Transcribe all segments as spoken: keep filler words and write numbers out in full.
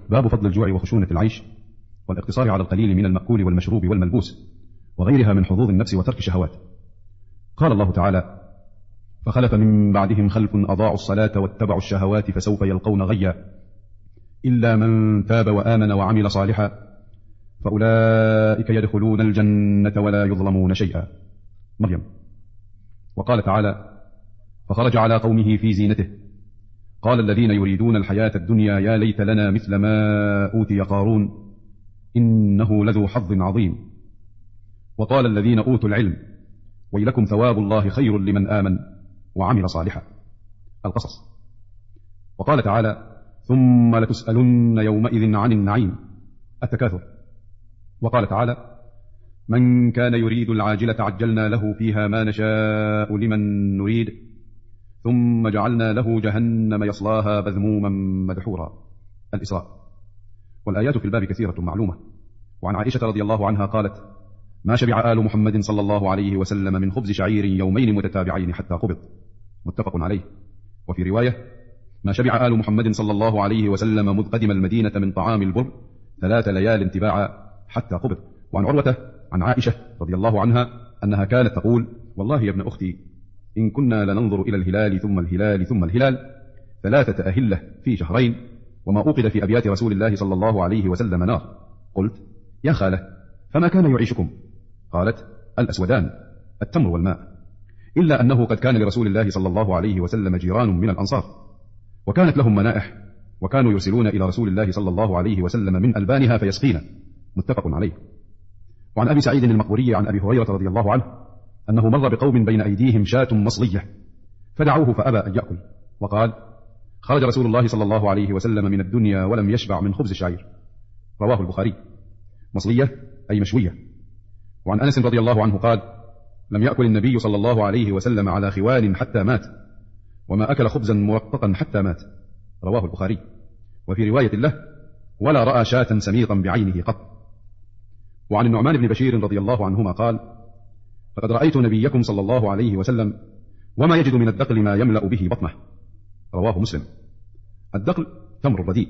باب فضل الجوع وخشونة العيش والاقتصار على القليل من المأكول والمشروب والملبوس وغيرها من حظوظ النفس وترك الشهوات. قال الله تعالى: فخلف من بعدهم خلف أضاعوا الصلاة واتبعوا الشهوات فسوف يلقون غيا إلا من تاب وآمن وعمل صالحا فأولئك يدخلون الجنة ولا يظلمون شيئا. مريم. وقال تعالى: فخرج على قومه في زينته قال الذين يريدون الحياة الدنيا يا ليت لنا مثل ما أوتي قارون إنه لذو حظ عظيم. وقال الذين أوتوا العلم ويلكم ثواب الله خير لمن آمن وعمل صالحا. القصص. وقال تعالى: ثم لتسألن يومئذ عن النعيم. التكاثر. وقال تعالى: من كان يريد العاجلة عجلنا له فيها ما نشاء لمن نريد ثم جعلنا له جهنم يصلاها مذموما مدحورا. الإسراء. والآيات في الباب كثيرة معلومة. وعن عائشة رضي الله عنها قالت: ما شبع آل محمد صلى الله عليه وسلم من خبز شعير يومين متتابعين حتى قبض. متفق عليه. وفي رواية: ما شبع آل محمد صلى الله عليه وسلم مذ قدم المدينة من طعام البر ثلاث ليال تباعا حتى قبض. وعن عروة عن عائشة رضي الله عنها أنها كانت تقول: والله يا ابن أختي إن كنا لننظر إلى الهلال ثم الهلال ثم الهلال ثلاثة أهلة في شهرين وما أوقد في أبيات رسول الله صلى الله عليه وسلم نار. قلت: يا خالة فما كان يعيشكم؟ قالت: الأسودان التمر والماء، إلا أنه قد كان لرسول الله صلى الله عليه وسلم جيران من الأنصار وكانت لهم منائح وكانوا يرسلون إلى رسول الله صلى الله عليه وسلم من ألبانها فيسقينا. متفق عليه. وعن أبي سعيد المقبوري عن أبي هريرة رضي الله عنه أنه مر بقوم بين أيديهم شاة مصلية فدعوه فأبى أن يأكل وقال: خرج رسول الله صلى الله عليه وسلم من الدنيا ولم يشبع من خبز الشعير. رواه البخاري. مصلية أي مشوية. وعن أنس رضي الله عنه قال: لم يأكل النبي صلى الله عليه وسلم على خوان حتى مات وما أكل خبزا مرققا حتى مات. رواه البخاري. وفي رواية له: ولا رأى شاة سميطا بعينه قط. وعن النعمان بن بشير رضي الله عنهما قال: لقد رأيت نبيكم صلى الله عليه وسلم وما يجد من الدقل ما يملأ به بطنه. رواه مسلم. الدقل تمر الرديء.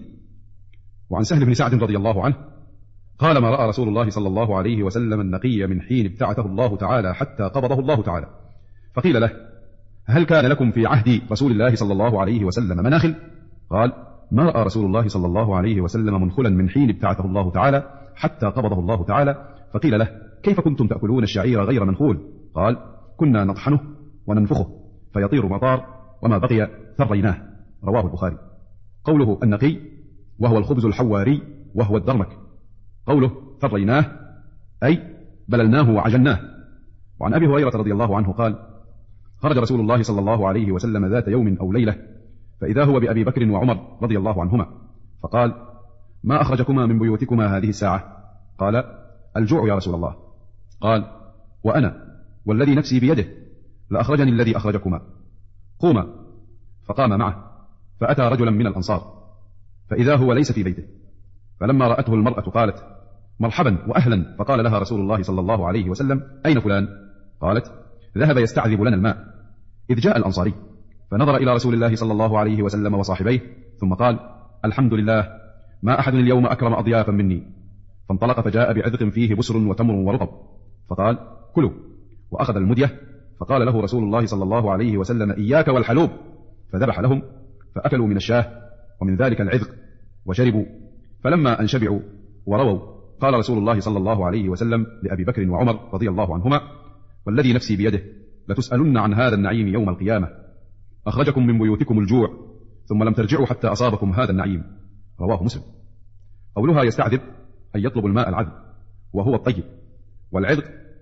وعن سهل بن سعد رضي الله عنه قال: ما رأى رسول الله صلى الله عليه وسلم النقي من حين ابتعثه الله تعالى حتى قبضه الله تعالى. فقيل له: هل كان لكم في عهد رسول الله صلى الله عليه وسلم مناخل؟ قال: ما رأى رسول الله صلى الله عليه وسلم منخلا من حين ابتعثه الله تعالى حتى قبضه الله تعالى. فقيل له: كيف كنتم تأكلون الشعير غير منخول؟ قال: كنا نطحنه وننفخه فيطير مطار وما بقي ثريناه. رواه البخاري. قوله النقي وهو الخبز الحواري وهو الدرمك. قوله ثريناه أي بللناه وعجناه. وعن أبي هريرة رضي الله عنه قال: خرج رسول الله صلى الله عليه وسلم ذات يوم أو ليلة فإذا هو بأبي بكر وعمر رضي الله عنهما فقال: ما أخرجكما من بيوتكما هذه الساعة؟ قال: الجوع يا رسول الله. قال: وأنا والذي نفسي بيده لأخرجني الذي أخرجكما. قوما. فقام معه فأتى رجلا من الأنصار فإذا هو ليس في بيته فلما رأته المرأة قالت: مرحبا وأهلا. فقال لها رسول الله صلى الله عليه وسلم: أين فلان؟ قالت: ذهب يستعذب لنا الماء. إذ جاء الأنصاري فنظر إلى رسول الله صلى الله عليه وسلم وصاحبيه ثم قال: الحمد لله ما أحد اليوم أكرم أضيافا مني. فانطلق فجاء بعذق فيه بسر وتمر ورطب فقال: كلوا. وأخذ المدية فقال له رسول الله صلى الله عليه وسلم: إياك والحلوب. فذبح لهم فأكلوا من الشاه ومن ذلك العذق وشربوا. فلما أن شبعوا ورووا قال رسول الله صلى الله عليه وسلم لأبي بكر وعمر رضي الله عنهما: والذي نفسي بيده لتسألن عن هذا النعيم يوم القيامة. أخرجكم من بيوتكم الجوع ثم لم ترجعوا حتى أصابكم هذا النعيم. رواه مسلم. قولها يستعذب أن يطلب الماء العذب وهو الطيب، والعذق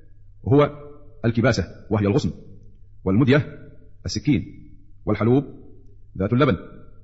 هو الكباسة وهي الغصن، والمدية السكين، والحلوب ذات اللبن.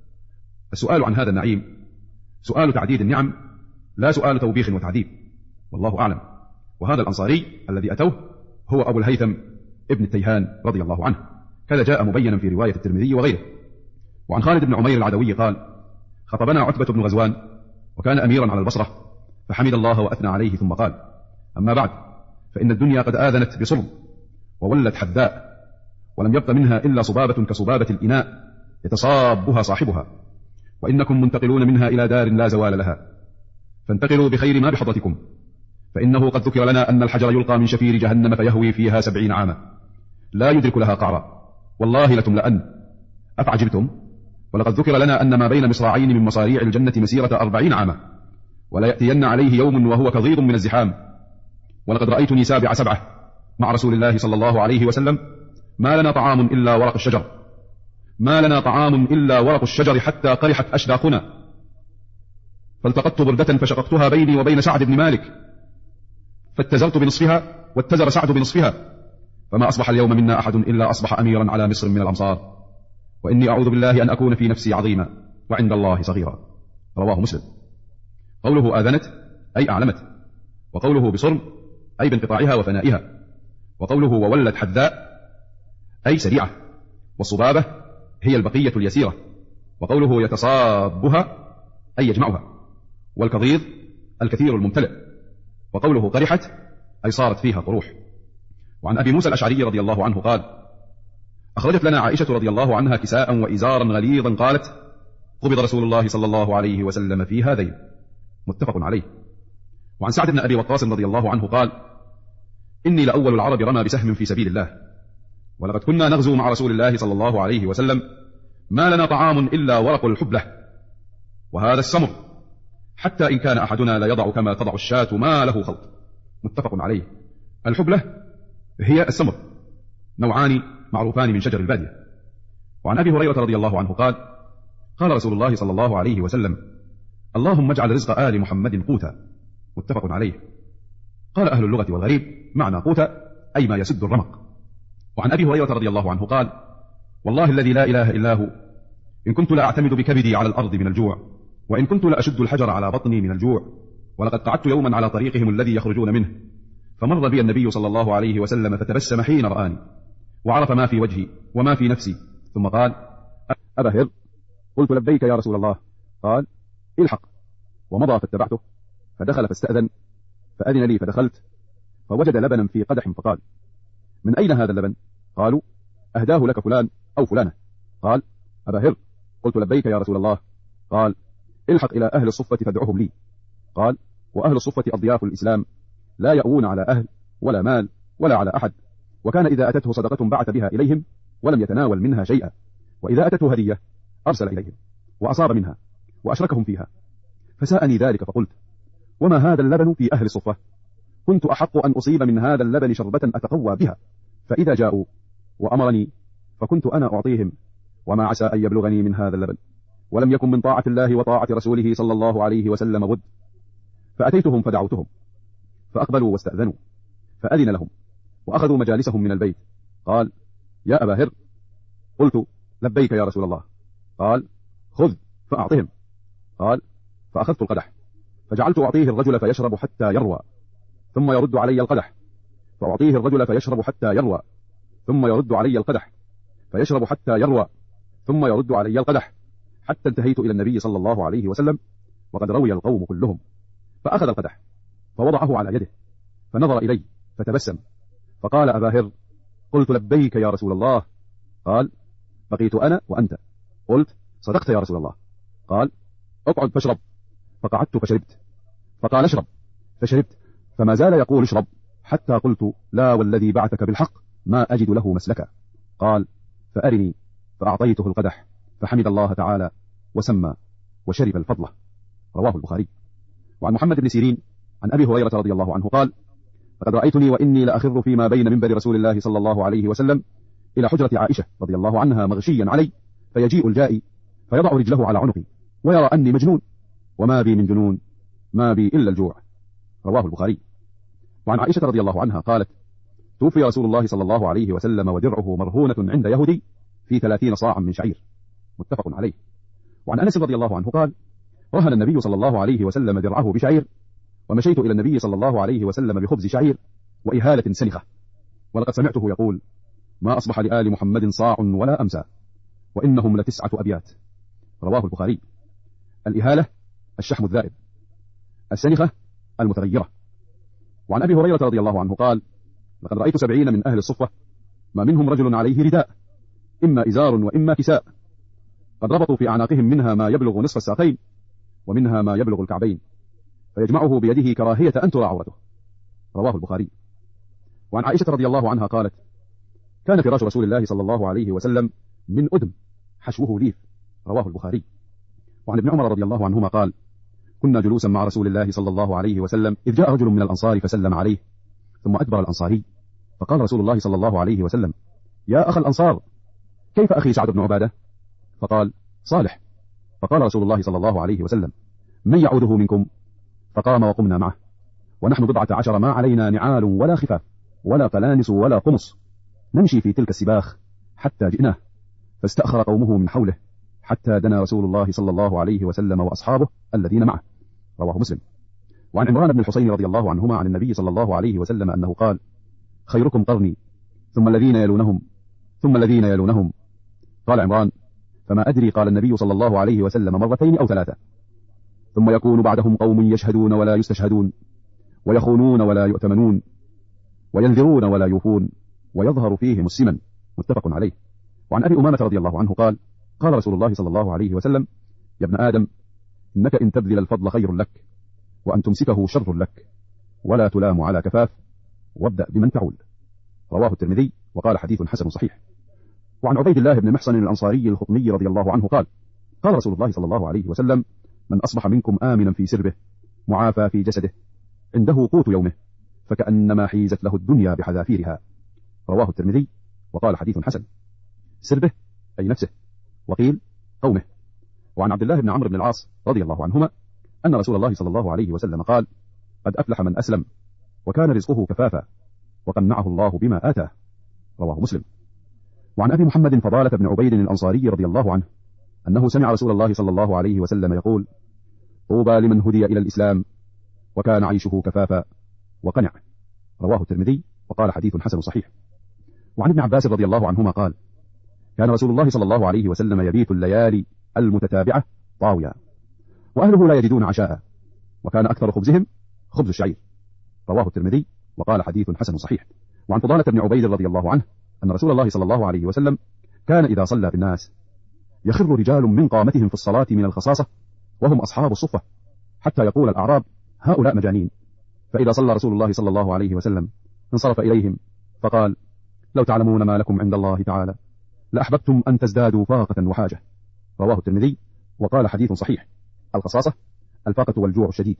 السؤال عن هذا النعيم سؤال تعديد النعم لا سؤال توبيخ وتعذيب، والله أعلم. وهذا الأنصاري الذي أتوه هو أبو الهيثم ابن التيهان رضي الله عنه، كذا جاء مبينا في رواية الترمذي وغيره. وعن خالد بن عمير العدوي قال: خطبنا عتبة بن غزوان وكان أميرا على البصرة فحمد الله وأثنى عليه ثم قال: أما بعد فإن الدنيا قد آذنت بصلب وولت حذاء ولم يبق منها إلا صبابة كصبابة الإناء يتصابها صاحبها، وإنكم منتقلون منها إلى دار لا زوال لها، فانتقلوا بخير ما بحضرتكم، فإنه قد ذكر لنا أن الحجر يلقى من شفير جهنم فيهوي فيها سبعين عاما لا يدرك لها قعرا، والله لتملأن. أفعجبتم؟ ولقد ذكر لنا أن ما بين مصراعين من مصاريع الجنة مسيرة أربعين عاما، ولا يأتين عليه يوم وهو كظيظ من الزحام. ولقد رأيتني سابع سبعة مع رسول الله صلى الله عليه وسلم، ما لنا طعام إلا ورق الشجر، ما لنا طعام إلا ورق الشجر حتى قرحت أشداقنا، فالتقطت بردة فشققتها بيني وبين سعد بن مالك، فاتزرت بنصفها واتزر سعد بنصفها، فما أصبح اليوم منا أحد إلا أصبح أميرا على مصر من الأمصار، وإني أعوذ بالله أن أكون في نفسي عظيما وعند الله صغيرا. رواه مسلم. قوله آذنت أي أعلمت، وقوله بصرم أي بانقطاعها وفنائها، وقوله وولت حذاء أي سريعة، والصبابة هي البقية اليسيرة، وقوله يتصابها أي يجمعها، والكظيظ الكثير الممتلئ، وقوله قرحت أي صارت فيها قروح. وعن أبي موسى الأشعري رضي الله عنه قال: أخرجت لنا عائشة رضي الله عنها كساء وإزارا غليظا، قالت: قبض رسول الله صلى الله عليه وسلم في هذين. متفق عليه. وعن سعد بن أبي وقاص رضي الله عنه قال: إني لأول العرب رمى بسهم في سبيل الله، ولقد كنا نغزو مع رسول الله صلى الله عليه وسلم، ما لنا طعام إلا ورق الحبلة وهذا السمر، حتى إن كان أحدنا لا يضع كما تضع الشاة ما له خلط. متفق عليه. الحبلة هي السمر، نوعان معروفان من شجر البادية. وعن أبي هريرة رضي الله عنه قال: قال رسول الله صلى الله عليه وسلم: اللهم اجعل رزق آل محمد قوتا. متفق عليه. قال أهل اللغة والغريب معنى قوتا أي ما يسد الرمق. وعن أبي هريرة رضي الله عنه قال: والله الذي لا إله إلا هو، إن كنت لأعتمد بكبدي على الأرض من الجوع، وإن كنت لأشد الحجر على بطني من الجوع، ولقد قعدت يوما على طريقهم الذي يخرجون منه، فمر بي النبي صلى الله عليه وسلم فتبسم حين رآني، وعرف ما في وجهي وما في نفسي، ثم قال: أبا هر. قلت: لبيك يا رسول الله. قال: الحق. ومضى فاتبعته، فدخل فاستأذن، فأذن لي فدخلت، فوجد لبنا في قدح، فقال: من أين هذا اللبن؟ قالوا: أهداه لك فلان أو فلانة. قال: أبا هر. قلت: لبيك يا رسول الله. قال: الحق إلى أهل الصفة فادعهم لي. قال: وأهل الصفة أضياف الإسلام، لا يأوون على أهل ولا مال ولا على أحد، وكان إذا أتته صدقة بعث بها إليهم ولم يتناول منها شيئا، وإذا أتته هدية أرسل إليهم وأصاب منها وأشركهم فيها. فساءني ذلك فقلت: وما هذا اللبن في أهل الصفة؟ كنت أحق أن أصيب من هذا اللبن شربة أتقوى بها، فإذا جاءوا وأمرني فكنت أنا أعطيهم، وما عسى أن يبلغني من هذا اللبن، ولم يكن من طاعة الله وطاعة رسوله صلى الله عليه وسلم بد. فأتيتهم فدعوتهم، فأقبلوا واستأذنوا، فأذن لهم وأخذوا مجالسهم من البيت. قال: يا أبا هر. قلت: لبيك يا رسول الله. قال: خذ فأعطهم. قال: فأخذت القدح فجعلت أعطيه الرجل فيشرب حتى يروى، ثم يرد علي القدح، فأعطيه الرجل فيشرب حتى يروى، ثم يرد علي القدح، فيشرب حتى يروى، ثم يرد علي القدح، حتى انتهيت إلى النبي صلى الله عليه وسلم وقد روي القوم كلهم. فأخذ القدح فوضعه على يده، فنظر إلي فتبسم، فقال: أبا هر. قلت: لبيك يا رسول الله. قال: بقيت أنا وأنت. قلت: صدقت يا رسول الله. قال: اقعد فاشرب. فقعدت فشربت. فقال: اشرب. فشربت، فما زال يقول اشرب، حتى قلت: لا والذي بعثك بالحق ما أجد له مسلكا. قال: فأرني. فأعطيته القدح، فحمد الله تعالى وسمى وشرب الفضلة. رواه البخاري. وعن محمد بن سيرين عن أبي هريرة رضي الله عنه قال: لقد رأيتني وإني لأخر فيما بين منبر رسول الله صلى الله عليه وسلم إلى حجرة عائشة رضي الله عنها مغشيا علي، فيجيء الجائي فيضع رجله على عنقي ويرى أني مجنون، وما بي من جنون، ما بي إلا الجوع. رواه البخاري. وعن عائشة رضي الله عنها قالت: توفي رسول الله صلى الله عليه وسلم ودرعه مرهونة عند يهودي في ثلاثين صاعا من شعير. متفق عليه. وعن أنس رضي الله عنه قال: رهن النبي صلى الله عليه وسلم درعه بشعير، ومشيت إلى النبي صلى الله عليه وسلم بخبز شعير وإهالة سنخة، ولقد سمعته يقول: ما أصبح لآل محمد صاع ولا أمسى، وإنهم لتسعة أبيات. رواه البخاري. الإهالة الشحم الذائب، السنخة المتغيرة. وعن أبي هريرة رضي الله عنه قال: لقد رأيت سبعين من أهل الصفة ما منهم رجل عليه رداء، إما إزار وإما كساء، قد ربطوا في أعناقهم منها ما يبلغ نصف الساقين ومنها ما يبلغ الكعبين، فيجمعه بيده كراهية أن ترى عورته. رواه البخاري. وعن عائشة رضي الله عنها قالت: كان فراش رسول الله صلى الله عليه وسلم من أدم حشوه ليف. رواه البخاري. وعن ابن عمر رضي الله عنهما قال: كنا جلوسا مع رسول الله صلى الله عليه وسلم إذ جاء رجل من الأنصار فسلم عليه، ثم أدبر الأنصاري، فقال رسول الله صلى الله عليه وسلم: يا أخ الأنصار، كيف أخي سعد بن عبادة؟ فقال: صالح. فقال رسول الله صلى الله عليه وسلم: من يعوده منكم؟ فقام وقمنا معه، ونحن بضعة عشر ما علينا نعال ولا خفاف ولا قلانس ولا قمص، نمشي في تلك السباخ حتى جئناه، فاستأخر قومه من حوله حتى دنا رسول الله صلى الله عليه وسلم وأصحابه الذين معه. رواه مسلم. وعن عمران بن الحسين رضي الله عنهما عن النبي صلى الله عليه وسلم أنه قال: خيركم قرني ثم الذين يلونهم ثم الذين يلونهم. قال عمران: فما أدري، قال النبي صلى الله عليه وسلم مرتين أو ثلاثة. ثم يكون بعدهم قوم يشهدون ولا يستشهدون، ويخونون ولا يؤتمنون، وينذرون ولا يوفون، ويظهر فيهم السمن. متفق عليه. وعن أبي أمامة رضي الله عنه قال: قال رسول الله صلى الله عليه وسلم: يا ابن آدم، إنك إن تبذل الفضل خير لك، وأن تمسكه شر لك، ولا تلام على كفاف، وابدأ بمن تعول. رواه الترمذي وقال حديث حسن صحيح. وعن عبيد الله بن محصن الأنصاري الخطمي رضي الله عنه قال: قال رسول الله صلى الله عليه وسلم: من أصبح منكم آمنا في سربه معافى في جسده عنده قوت يومه فكأنما حيزت له الدنيا بحذافيرها. رواه الترمذي وقال حديث حسن. سربه أي نفسه، وقيل قومه. وعن عبد الله بن عمرو بن العاص رضي الله عنهما أن رسول الله صلى الله عليه وسلم قال: قد أفلح من أسلم وكان رزقه كفافا وقنعه الله بما آتاه. رواه مسلم. وعن أبي محمد فضالة بن عبيد الأنصاري رضي الله عنه أنه سمع رسول الله صلى الله عليه وسلم يقول: طوبى لمن هدي إلى الإسلام وكان عيشه كفافا وقنع. رواه الترمذي وقال حديث حسن صحيح. وعن ابن عباس رضي الله عنهما قال: كان رسول الله صلى الله عليه وسلم يبيت الليالي المتتابعة طاويا، وأهله لا يجدون عشاء، وكان أكثر خبزهم خبز الشعير. رواه الترمذي وقال حديث حسن صحيح. وعن فضالة بن عبيد رضي الله عنه أن رسول الله صلى الله عليه وسلم كان إذا صلى بالناس يخر رجال من قامتهم في الصلاة من الخصاصة وهم أصحاب الصفة، حتى يقول الأعراب: هؤلاء مجانين. فإذا صلى رسول الله صلى الله عليه وسلم انصرف إليهم فقال: لو تعلمون ما لكم عند الله تعالى لأحببتم أن تزدادوا فاقة وحاجة. رواه الترمذي وقال حديث صحيح. الخصاصة الفاقة والجوع الشديد.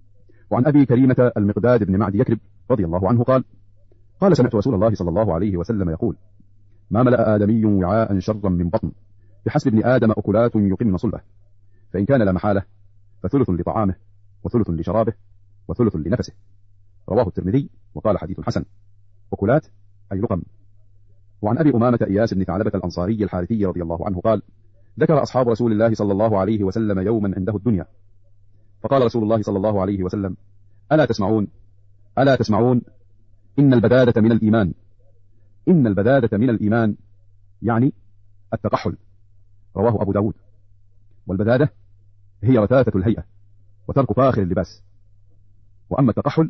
وعن أبي كريمة المقداد بن معد يكرب رضي الله عنه قال: قال: سمعت رسول الله صلى الله عليه وسلم يقول: ما ملأ آدمي وعاء شرا من بطن، بحسب ابن آدم أكلات يقمن صلبه، فإن كان لا محالة فثلث لطعامه وثلث لشرابه وثلث لنفسه. رواه الترمذي وقال حديث حسن. أكلات أي لقم. وعن أبي أمامة إياس بن ثعلبة الأنصاري الحارثي رضي الله عنه قال: ذكر أصحاب رسول الله صلى الله عليه وسلم يوما عنده الدنيا، فقال رسول الله صلى الله عليه وسلم: ألا تسمعون ألا تسمعون إن البذاذة من الإيمان إن البذاذة من الإيمان يعني التقحل. رواه أبو داود. والبذاذة هي رثاثة الهيئة وترك فاخر اللباس. وأما التقحل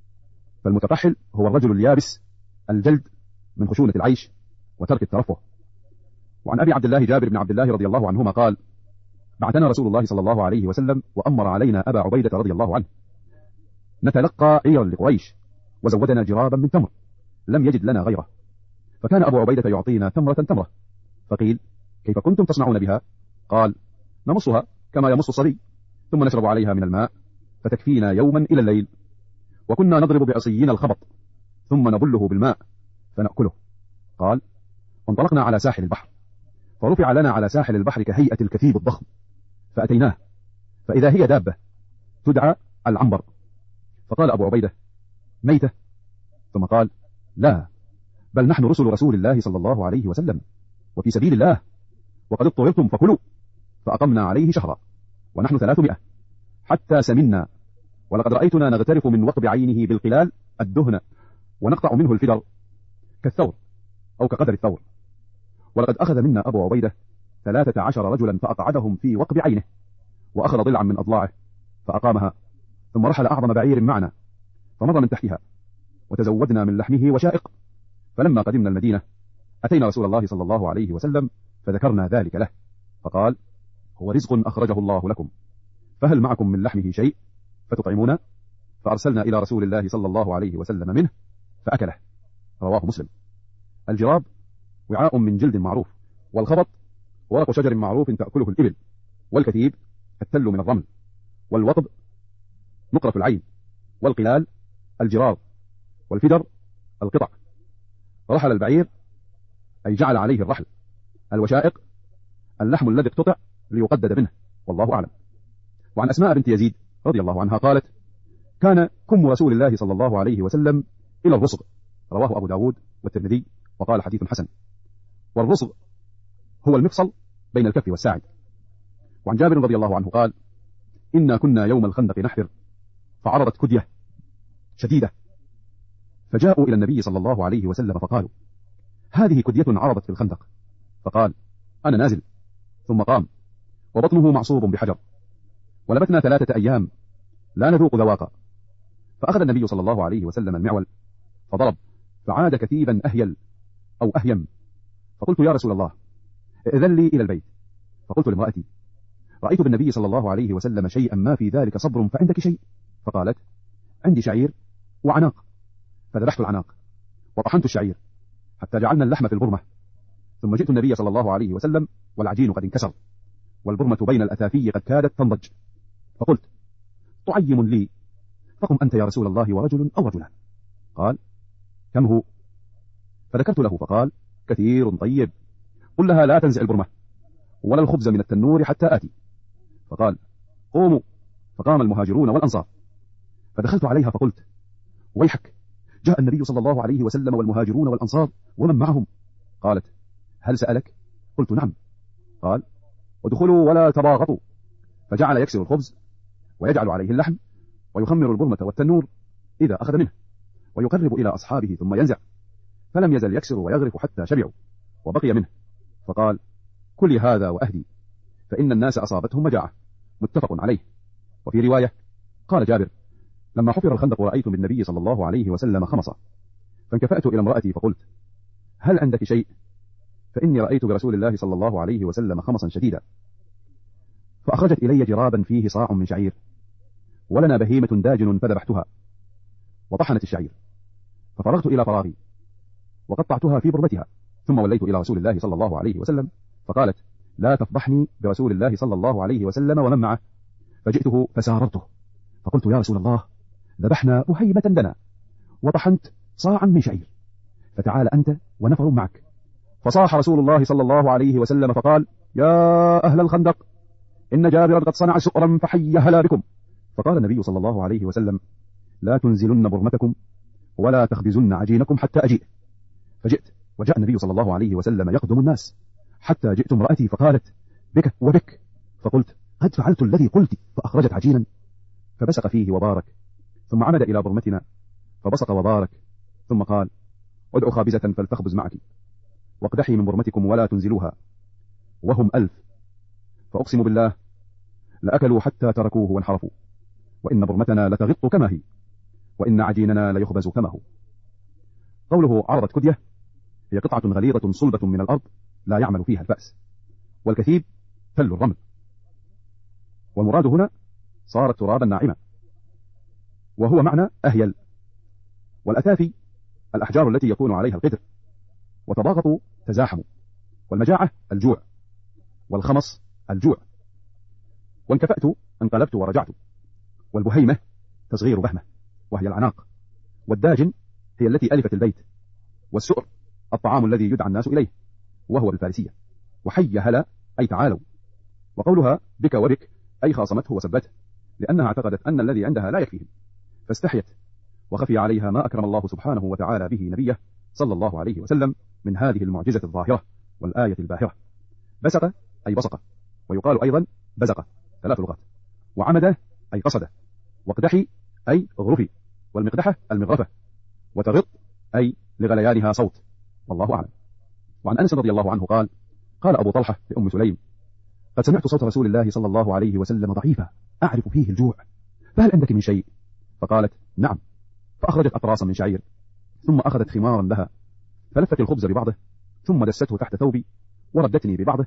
فالمتقحل هو الرجل اليابس الجلد من خشونة العيش وترك الترفه. وعن أبي عبد الله جابر بن عبد الله رضي الله عنهما قال: بعثنا رسول الله صلى الله عليه وسلم وأمر علينا أبا عبيدة رضي الله عنه نتلقى عيرا لقريش، وزودنا جرابا من تمر لم يجد لنا غيره، فكان أبو عبيدة يعطينا تمرة تمرة، فقيل: كيف كنتم تصنعون بها؟ قال: نمصها كما يمص الصبي، ثم نشرب عليها من الماء فتكفينا يوما إلى الليل، وكنا نضرب بعصينا الخبط ثم نبله بالماء فنأكله. قال: وانطلقنا على ساحل البحر، فرفع لنا على ساحل البحر كهيئة الكثيب الضخم، فأتيناه فإذا هي دابة تدعى العنبر، فقال أبو عبيدة: ميتة؟ ثم قال: لا، بل نحن رسل رسول الله صلى الله عليه وسلم وفي سبيل الله، وقد اضطررتم فكلوا. فأقمنا عليه شهرا ونحن ثلاثمائة حتى سمنا، ولقد رأيتنا نغترف من وقب عينه بالقلال الدهن ونقطع منه الفدر كالثور أو كقدر الثور. ولقد أخذ منا أبو عبيدة ثلاثة عشر رجلا فأقعدهم في وقب عينه، وأخذ ضلعا من أضلاعه فأقامها، ثم رحل أعظم بعير معنا فمضى من تحتها، وتزودنا من لحمه وشائق. فلما قدمنا المدينة أتينا رسول الله صلى الله عليه وسلم فذكرنا ذلك له، فقال: هو رزق أخرجه الله لكم، فهل معكم من لحمه شيء فتطعمون؟ فأرسلنا إلى رسول الله صلى الله عليه وسلم منه فأكله. رواه مسلم. الجراب وعاء من جلد معروف، والخبط ورق شجر معروف تأكله الإبل، والكثيب التل من الرمل، والوطب نقرة العين، والقلال الجراب، والفدر القطع. رحل البعير أي جعل عليه الرحل. الوشائق اللحم الذي اقتطع ليقدد منه، والله أعلم. وعن أسماء بنت يزيد رضي الله عنها قالت: كان كم رسول الله صلى الله عليه وسلم إلى الرصغ. رواه أبو داود والترمذي وقال حديث حسن. والرصغ هو المفصل بين الكف والساعد. وعن جابر رضي الله عنه قال: إنا كنا يوم الخندق نحفر، فعرضت كدية شديدة، فجاءوا إلى النبي صلى الله عليه وسلم فقالوا: هذه كدية عرضت في الخندق. فقال: أنا نازل. ثم قام وبطنه معصوب بحجر، ولبثنا ثلاثة أيام لا نذوق ذواقا. فأخذ النبي صلى الله عليه وسلم المعول فضرب، فعاد كثيبا أهيل أو أهيم. فقلت: يا رسول الله، ائذن لي إلى البيت. فقلت لامرأتي: رأيت بالنبي صلى الله عليه وسلم شيئا ما في ذلك صبر، فعندك شيء؟ فقالت: عندي شعير وعناق. فذبحت العناق وطحنت الشعير حتى جعلنا اللحم في البرمة، ثم جئت النبي صلى الله عليه وسلم والعجين قد انكسر، والبرمة بين الأثافي قد كادت تنضج. فقلت: تعيم لي، فقم أنت يا رسول الله ورجل أو رجلان. قال: كم هو؟ فذكرت له فقال: كثير طيب، قل لها لا تنزع البرمة ولا الخبز من التنور حتى آتي. فقال: قوموا. فقام المهاجرون والأنصار، فدخلت عليها فقلت: ويحك، جاء النبي صلى الله عليه وسلم والمهاجرون والأنصار ومن معهم. قالت: هل سألك؟ قلت: نعم. قال: ادخلوا ولا تباغطوا. فجعل يكسر الخبز ويجعل عليه اللحم ويخمر البرمة والتنور إذا أخذ منه، ويقرب إلى أصحابه ثم ينزع، فلم يزل يكسر ويغرف حتى شبعوا وبقي منه. فقال: كل هذا وأهدي، فإن الناس أصابتهم مجاعة. متفق عليه. وفي رواية قال جابر: لما حفر الخندق رأيت بالنبي صلى الله عليه وسلم خمصة، فانكفأت إلى امرأتي فقلت: هل عندك شيء؟ فإني رأيت برسول الله صلى الله عليه وسلم خمصا شديدا. فأخرجت إلي جرابا فيه صاع من شعير، ولنا بهيمة داجن فذبحتها وطحنت الشعير، ففرغت إلى فراغي وقطعتها في برمتها، ثم وليت إلى رسول الله صلى الله عليه وسلم. فقالت: لا تفضحني برسول الله صلى الله عليه وسلم ومن معه. فجئته فساررته فقلت: يا رسول الله، ذبحنا بهيمة لنا وطحنت صاعا من شعير، فتعال أنت ونفر معك. فصاح رسول الله صلى الله عليه وسلم فقال: يا أهل الخندق، إن جابرا قد صنع سؤرا فحي هلا بكم. فقال النبي صلى الله عليه وسلم: لا تنزلن برمتكم ولا تخبزن عجينكم حتى أجيء. فجئت وجاء النبي صلى الله عليه وسلم يقدم الناس حتى جئت امرأتي فقالت: بك وبك. فقلت: قد فعلت الذي قلت. فأخرجت عجينا فبسق فيه وبارك، ثم عمد إلى برمتنا فبصق وبارك، ثم قال: ادعوا خابزة فلتخبز معك، واقدحي من برمتكم ولا تنزلوها، وهم ألف، فأقسم بالله لأكلوا حتى تركوه وانحرفوا، وإن برمتنا لتغط كما هي، وإن عجيننا ليخبز كما هو. قوله عرضت كدية هي قطعة غليظة صلبة من الأرض لا يعمل فيها الفأس، والكثيب تل الرمل، والمراد هنا صارت ترابا ناعما، وهو معنى أهيل. والأثافي الأحجار التي يكون عليها القدر، وتضاغطوا تزاحموا، والمجاعة الجوع، والخمص الجوع. وانكفأت انقلبت ورجعت. والبهيمة تصغير بهمة وهي العناق، والداجن هي التي ألفت البيت، والسؤر الطعام الذي يدعى الناس إليه وهو بالفارسية. وحي هلا أي تعالوا. وقولها بك وبك أي خاصمته وسبته، لأنها اعتقدت أن الذي عندها لا يكفيهم، فاستحيت وخفي عليها ما أكرم الله سبحانه وتعالى به نبيه صلى الله عليه وسلم من هذه المعجزة الظاهرة والآية الباهرة. بسق أي بصق، ويقال أيضا بزق، ثلاث لغات. وعمده أي قصده، واقدحي أي اغرفي، والمقدحة المغرفة، وتغط أي لغليانها صوت، والله أعلم. وعن أنس رضي الله عنه قال: قال أبو طلحة لأم سليم: قد سمعت صوت رسول الله صلى الله عليه وسلم ضعيفا أعرف فيه الجوع، فهل عندك من شيء؟ فقالت: نعم. فأخرجت أقراصا من شعير، ثم أخذت خمارا لها، فلفت الخبز ببعضه، ثم دسته تحت ثوبي وردتني ببعضه،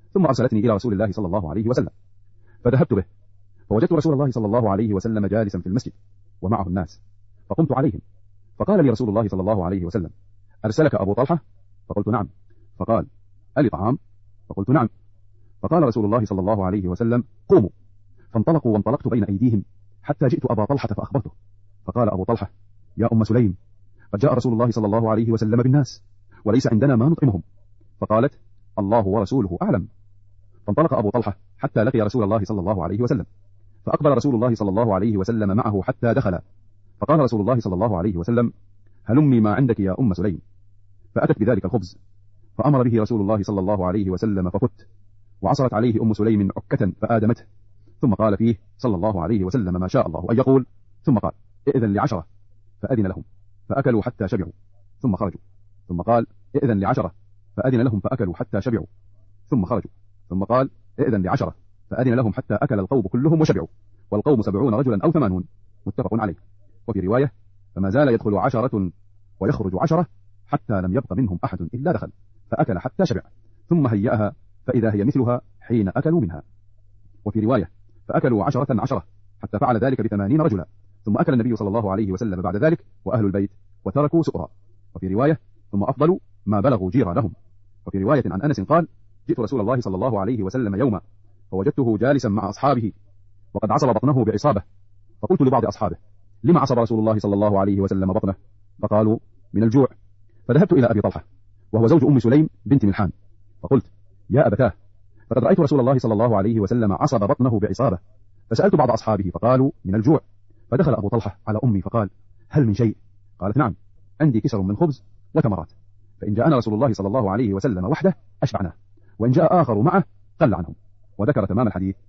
ثم أرسلتني إلى رسول الله صلى الله عليه وسلم، فذهبت به، فوجدت رسول الله صلى الله عليه وسلم جالسا في المسجد ومعه الناس، فقمت عليهم، فقال لي رسول الله صلى الله عليه وسلم: أرسلك أبو طلحة؟ فقلت: نعم. فقال: ألي طعام؟ فقلت: نعم. فقال رسول الله صلى الله عليه وسلم: قوموا. فانطلقوا وانطلقت بين أيديهم حتى جئت أبا طلحة فأخبرته، فقال أبو طلحة: يا أم سليم، قد جاء رسول الله صلى الله عليه وسلم بالناس وليس عندنا ما نطعمهم. فقالت: الله ورسوله أعلم. فانطلق أبو طلحة حتى لقي رسول الله صلى الله عليه وسلم، فأقبل رسول الله صلى الله عليه وسلم معه حتى دخل، فقال رسول الله صلى الله عليه وسلم: هلمي ما عندك يا أم سليم. فأتت بذلك الخبز، فأمر به رسول الله صلى الله عليه وسلم ففت، وعصرت عليه أم سليم عكة فآدمته، ثم قال فيه صلى الله عليه وسلم ما شاء الله أن يقول، ثم قال: ائذن لعشرة، فأذن لهم فأكلوا حتى شبعوا ثم خرجوا، ثم قال: ائذن لعشرة، فأذن لهم فأكلوا حتى شبعوا ثم خرجوا، ثم قال: ائذن لعشرة، فأذن لهم حتى أكل القوم كلهم وشبعوا، والقوم سبعون رجلا أو ثمانون، متفق عليه. وفي رواية: فما زال يدخل عشرة ويخرج عشرة حتى لم يبق منهم أحد إلا دخل، فأكل حتى شبع، ثم هيأها فإذا هي مثلها حين أكلوا منها. وفي رواية: فأكلوا عشرة عشرة حتى فعل ذلك بثمانين رجلا، ثم أكل النبي صلى الله عليه وسلم بعد ذلك وأهل البيت وتركوا سؤرا. وفي رواية: ثم أفضلوا ما بلغوا جيرا لهم. وفي رواية عن أنس قال: جئت رسول الله صلى الله عليه وسلم يوما فوجدته جالسا مع أصحابه وقد عصب بطنه بعصابة، فقلت لبعض أصحابه: لما عصب رسول الله صلى الله عليه وسلم بطنه؟ فقالوا: من الجوع. فذهبت إلى أبي طلحة وهو زوج أم سليم بنت ملحان، فقلت: يا أبتاه، فقد رأيت رسول الله صلى الله عليه وسلم عصب بطنه بعصابة. فسألت بعض أصحابه فقالوا: من الجوع. فدخل أبو طلحة على أمي فقال: هل من شيء؟ قالت: نعم، عندي كسر من خبز وتمرات، فإن جاءنا رسول الله صلى الله عليه وسلم وحده أشبعناه، وإن جاء آخر معه قل عنهم. وذكر تمام الحديث